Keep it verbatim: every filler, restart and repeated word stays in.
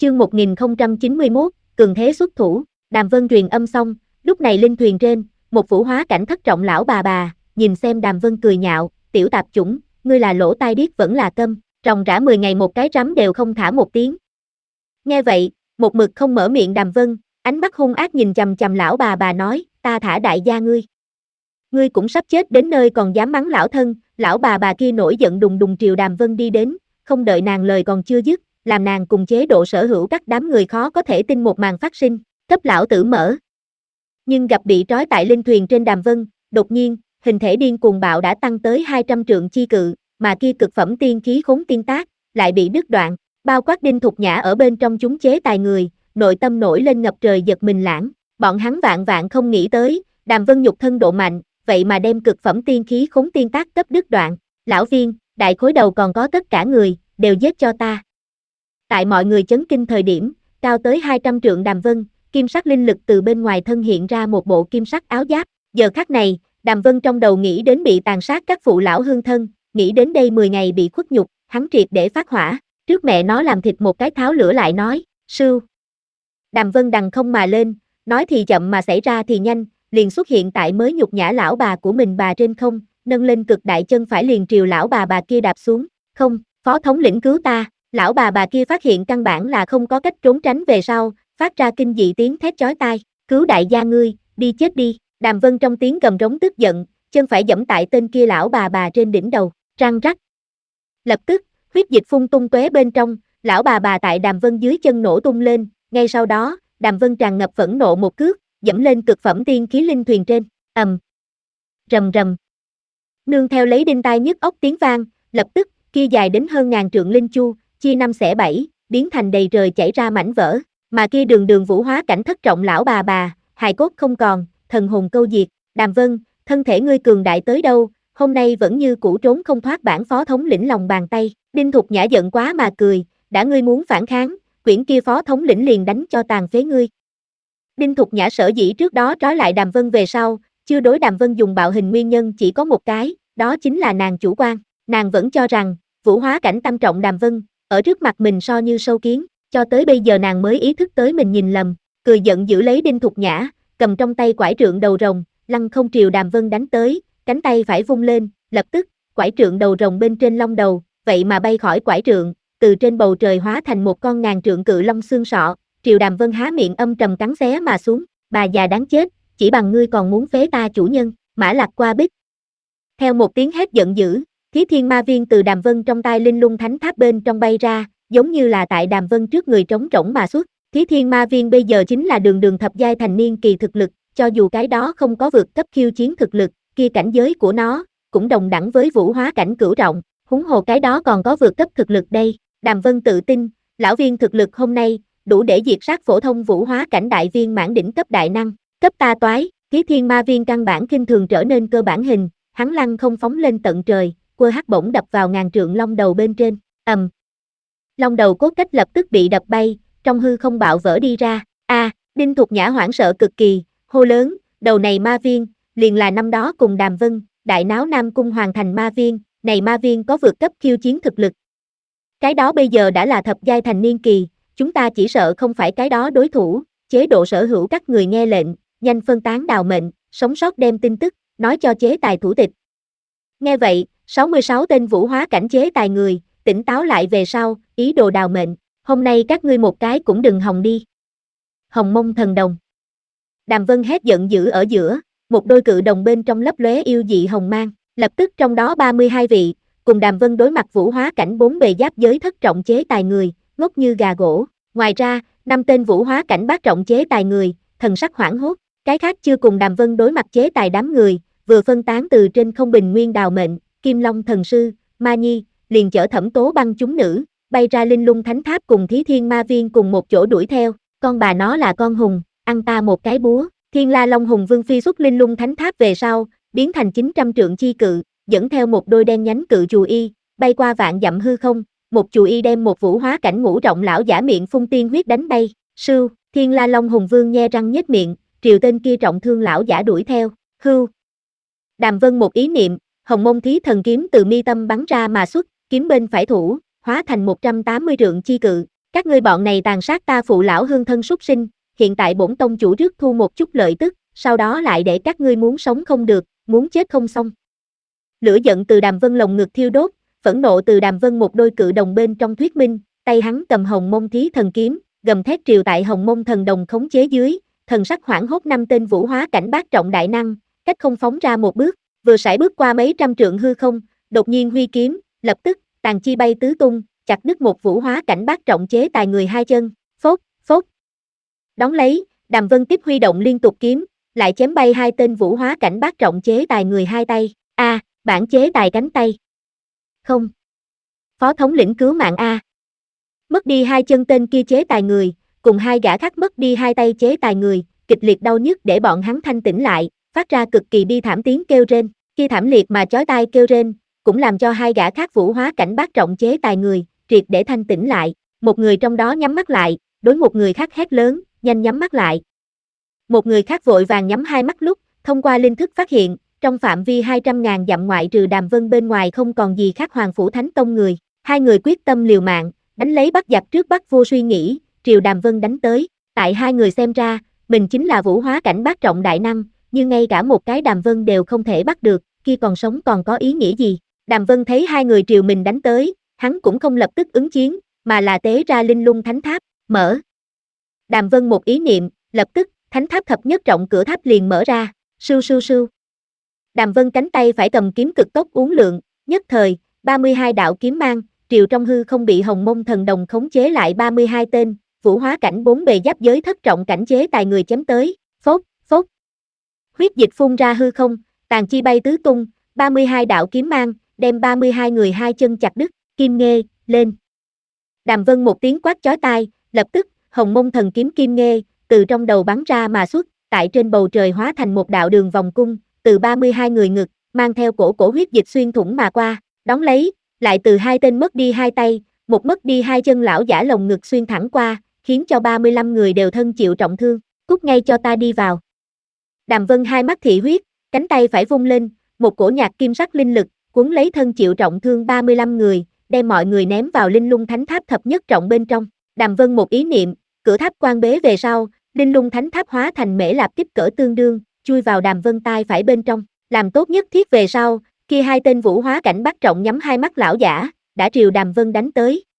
Chương một nghìn không trăm chín mươi mốt, cường thế xuất thủ. Đàm Vân truyền âm xong, lúc này linh thuyền trên, một vũ hóa cảnh thất trọng lão bà bà, nhìn xem Đàm Vân cười nhạo, tiểu tạp chủng, ngươi là lỗ tai điếc vẫn là câm, ròng rã mười ngày một cái rắm đều không thả một tiếng. Nghe vậy, một mực không mở miệng Đàm Vân, ánh mắt hung ác nhìn chằm chằm lão bà bà nói, ta thả đại gia ngươi. Ngươi cũng sắp chết đến nơi còn dám mắng lão thân, lão bà bà kia nổi giận đùng đùng triều Đàm Vân đi đến, không đợi nàng lời còn chưa dứt, làm nàng cùng chế độ sở hữu các đám người khó có thể tin một màn phát sinh, cấp lão tử mở. Nhưng gặp bị trói tại linh thuyền trên Đàm Vân, đột nhiên, hình thể điên cuồng bạo đã tăng tới hai trăm trượng chi cự, mà kia cực phẩm tiên khí khốn tiên tác, lại bị đứt đoạn, bao quát Đinh Thục Nhã ở bên trong chúng chế tài người, nội tâm nổi lên ngập trời giật mình lãng, bọn hắn vạn vạn không nghĩ tới, Đàm Vân nhục thân độ mạnh, vậy mà đem cực phẩm tiên khí khốn tiên tác cấp đứt đoạn, lão viên, đại khối đầu còn có tất cả người, đều giết cho ta. Tại mọi người chấn kinh thời điểm, cao tới hai trăm trượng Đàm Vân, kim sắc linh lực từ bên ngoài thân hiện ra một bộ kim sắc áo giáp, giờ khắc này, Đàm Vân trong đầu nghĩ đến bị tàn sát các phụ lão hương thân, nghĩ đến đây mười ngày bị khuất nhục, hắn triệt để phát hỏa, trước mẹ nó làm thịt một cái tháo lửa lại nói, sưu. Đàm Vân đằng không mà lên, nói thì chậm mà xảy ra thì nhanh, liền xuất hiện tại mới nhục nhã lão bà của mình bà trên không, nâng lên cực đại chân phải liền triều lão bà bà kia đạp xuống, không, phó thống lĩnh cứu ta, lão bà bà kia phát hiện căn bản là không có cách trốn tránh về sau, phát ra kinh dị tiếng thét chói tai, cứu đại gia ngươi, đi chết đi, Đàm Vân trong tiếng gầm rống tức giận, chân phải giẫm tại tên kia lão bà bà trên đỉnh đầu, răng rắc. Lập tức, huyết dịch phun tung tóe bên trong, lão bà bà tại Đàm Vân dưới chân nổ tung lên, ngay sau đó, Đàm Vân tràn ngập phẫn nộ một cước, dẫm lên cực phẩm tiên khí linh thuyền trên, ầm, rầm rầm. Nương theo lấy đinh tai nhức óc tiếng vang, lập tức, kia dài đến hơn ngàn trượng linh chu, chia năm xẻ bảy, biến thành đầy trời chảy ra mảnh vỡ, mà kia đường đường vũ hóa cảnh thất trọng lão bà bà, hài cốt không còn, thần hồn câu diệt, Đàm Vân, thân thể ngươi cường đại tới đâu, hôm nay vẫn như cũ trốn không thoát bản phó thống lĩnh lòng bàn tay, Đinh Thục Nhã giận quá mà cười, đã ngươi muốn phản kháng, quyển kia phó thống lĩnh liền đánh cho tàn phế ngươi. Đinh Thục Nhã sở dĩ trước đó trói lại Đàm Vân về sau, chưa đối Đàm Vân dùng bạo hình nguyên nhân chỉ có một cái, đó chính là nàng chủ quan, nàng vẫn cho rằng, vũ hóa cảnh tam trọng Đàm Vân, ở trước mặt mình so như sâu kiến, cho tới bây giờ nàng mới ý thức tới mình nhìn lầm, cười giận giữ lấy Đinh Thục Nhã, cầm trong tay quải trượng đầu rồng, lăng không triều Đàm Vân đánh tới, cánh tay phải vung lên, lập tức, quải trượng đầu rồng bên trên long đầu, vậy mà bay khỏi quải trượng, từ trên bầu trời hóa thành một con ngàn trượng cự long xương sọ, triều Đàm Vân há miệng âm trầm cắn xé mà xuống, bà già đáng chết, chỉ bằng ngươi còn muốn phế ta chủ nhân, mã lạc qua bích. Theo một tiếng hét giận dữ, Thí Thiên Ma Viên từ Đàm Vân trong tay linh lung thánh tháp bên trong bay ra, giống như là tại Đàm Vân trước người trống rỗng mà xuất. Thí Thiên Ma Viên bây giờ chính là đường đường thập giai thành niên kỳ thực lực, cho dù cái đó không có vượt cấp khiêu chiến thực lực, kia cảnh giới của nó cũng đồng đẳng với vũ hóa cảnh cửu trọng, huống hồ cái đó còn có vượt cấp thực lực đây. Đàm Vân tự tin, lão viên thực lực hôm nay đủ để diệt sát phổ thông vũ hóa cảnh đại viên mãn đỉnh cấp đại năng, cấp ta toái. Thí Thiên Ma Viên căn bản kinh thường trở nên cơ bản hình, hắn lăng không phóng lên tận trời, quơ hắc bổng đập vào ngàn trượng long đầu bên trên, ầm. Long đầu cốt cách lập tức bị đập bay, trong hư không bạo vỡ đi ra, a, à, Đinh Thục Nhã hoảng sợ cực kỳ, hô lớn, đầu này ma viên, liền là năm đó cùng Đàm Vân, đại náo Nam Cung hoàn thành ma viên, này ma viên có vượt cấp khiêu chiến thực lực. Cái đó bây giờ đã là thập giai thành niên kỳ, chúng ta chỉ sợ không phải cái đó đối thủ, chế độ sở hữu các người nghe lệnh, nhanh phân tán đào mệnh, sống sót đem tin tức, nói cho chế tài thủ tịch. Nghe vậy, sáu mươi sáu tên vũ hóa cảnh chế tài người, tỉnh táo lại về sau, ý đồ đào mệnh, hôm nay các ngươi một cái cũng đừng hòng đi. Hồng Mông thần đồng. Đàm Vân hét giận dữ ở giữa, một đôi cự đồng bên trong lấp lóe yêu dị hồng mang, lập tức trong đó ba mươi hai vị, cùng Đàm Vân đối mặt vũ hóa cảnh bốn bề giáp giới thất trọng chế tài người, ngốc như gà gỗ. Ngoài ra, năm tên vũ hóa cảnh bát trọng chế tài người, thần sắc hoảng hốt, cái khác chưa cùng Đàm Vân đối mặt chế tài đám người, vừa phân tán từ trên không bình nguyên đào mệnh, Kim Long thần sư, Ma Nhi, liền chở Thẩm Tố Băng chúng nữ, bay ra linh lung thánh tháp cùng Thí Thiên Ma Viên cùng một chỗ đuổi theo, con bà nó là con hùng, ăn ta một cái búa. Thiên La Long Hùng Vương phi xuất linh lung thánh tháp về sau, biến thành chín trăm trượng chi cự, dẫn theo một đôi đen nhánh cự chù y, bay qua vạn dặm hư không, một chù y đem một vũ hóa cảnh ngũ trọng lão giả miệng phun tiên huyết đánh bay, sưu, Thiên La Long Hùng Vương nhe răng nhếch miệng, triều tên kia trọng thương lão giả đuổi theo, hưu. Đàm Vân một ý niệm, Hồng Mông Thí Thần kiếm từ mi tâm bắn ra mà xuất, kiếm bên phải thủ, hóa thành một trăm tám mươi trượng chi cự, Các ngươi bọn này tàn sát ta phụ lão hương thân súc sinh, hiện tại bổn tông chủ rước thu một chút lợi tức, sau đó lại để các ngươi muốn sống không được, muốn chết không xong. Lửa giận từ Đàm Vân lồng ngực thiêu đốt, phẫn nộ từ Đàm Vân một đôi cự đồng bên trong thuyết minh, tay hắn cầm hồng mông thí thần kiếm, gầm thét triều tại hồng mông thần đồng khống chế dưới, thần sắc hoảng hốt năm tên vũ hóa cảnh bát trọng đại năng, cách không phóng ra một bước, vừa sải bước qua mấy trăm trượng hư không, đột nhiên huy kiếm, lập tức, tàn chi bay tứ tung, chặt đứt một vũ hóa cảnh bát trọng chế tài người hai chân, phốt, phốt. Đón lấy, Đàm Vân tiếp huy động liên tục kiếm, lại chém bay hai tên vũ hóa cảnh bát trọng chế tài người hai tay, a, à, bản chế tài cánh tay. Không. Phó thống lĩnh cứu mạng a. Mất đi hai chân tên kia chế tài người, cùng hai gã khác mất đi hai tay chế tài người, kịch liệt đau nhức để bọn hắn thanh tỉnh lại, phát ra cực kỳ bi thảm tiếng kêu rên, khi thảm liệt mà chói tai kêu rên, cũng làm cho hai gã khác vũ hóa cảnh bát trọng chế tài người, triệt để thanh tỉnh lại, một người trong đó nhắm mắt lại, đối một người khác hét lớn, nhanh nhắm mắt lại. Một người khác vội vàng nhắm hai mắt lúc, thông qua linh thức phát hiện, trong phạm vi hai trăm ngàn dặm ngoại trừ Đàm Vân bên ngoài không còn gì khác Hoàng Phủ Thánh Tông người, hai người quyết tâm liều mạng, đánh lấy bắt giặc trước bắt vua suy nghĩ, triều Đàm Vân đánh tới, tại hai người xem ra, mình chính là vũ hóa cảnh bát trọng đại năng, nhưng ngay cả một cái Đàm Vân đều không thể bắt được, khi còn sống còn có ý nghĩa gì. Đàm Vân thấy hai người triều mình đánh tới, hắn cũng không lập tức ứng chiến, mà là tế ra linh lung thánh tháp, mở. Đàm Vân một ý niệm, lập tức, thánh tháp thập nhất trọng cửa tháp liền mở ra, sưu sưu sưu. Đàm Vân cánh tay phải cầm kiếm cực tốc uốn lượn, nhất thời, ba mươi hai đạo kiếm mang, triều trong hư không bị hồng mông thần đồng khống chế lại ba mươi hai tên, vũ hóa cảnh bốn bề giáp giới thất trọng cảnh chế tài người chém tới, phốt, phốt. Huyết dịch phun ra hư không, tàn chi bay tứ tung, ba mươi hai đạo kiếm mang, đem ba mươi hai người hai chân chặt đứt, kim nghê, lên. Đàm Vân một tiếng quát chói tai, lập tức, hồng mông thần kiếm kim nghê, từ trong đầu bắn ra mà xuất, tại trên bầu trời hóa thành một đạo đường vòng cung, từ ba mươi hai người ngực, mang theo cổ cổ huyết dịch xuyên thủng mà qua, đón lấy, lại từ hai tên mất đi hai tay, một mất đi hai chân lão giả lồng ngực xuyên thẳng qua, khiến cho ba mươi lăm người đều thân chịu trọng thương, cút ngay cho ta đi vào. Đàm Vân hai mắt thị huyết, cánh tay phải vung lên, một cổ nhạc kim sắc linh lực, cuốn lấy thân chịu trọng thương ba mươi lăm người, đem mọi người ném vào linh lung thánh tháp thập nhất trọng bên trong. Đàm Vân một ý niệm, cửa tháp quan bế về sau, linh lung thánh tháp hóa thành mễ lạp kích cỡ tương đương, chui vào Đàm Vân tai phải bên trong, làm tốt nhất thiết về sau, khi hai tên vũ hóa cảnh bắt trọng nhắm hai mắt lão giả, đã triều Đàm Vân đánh tới,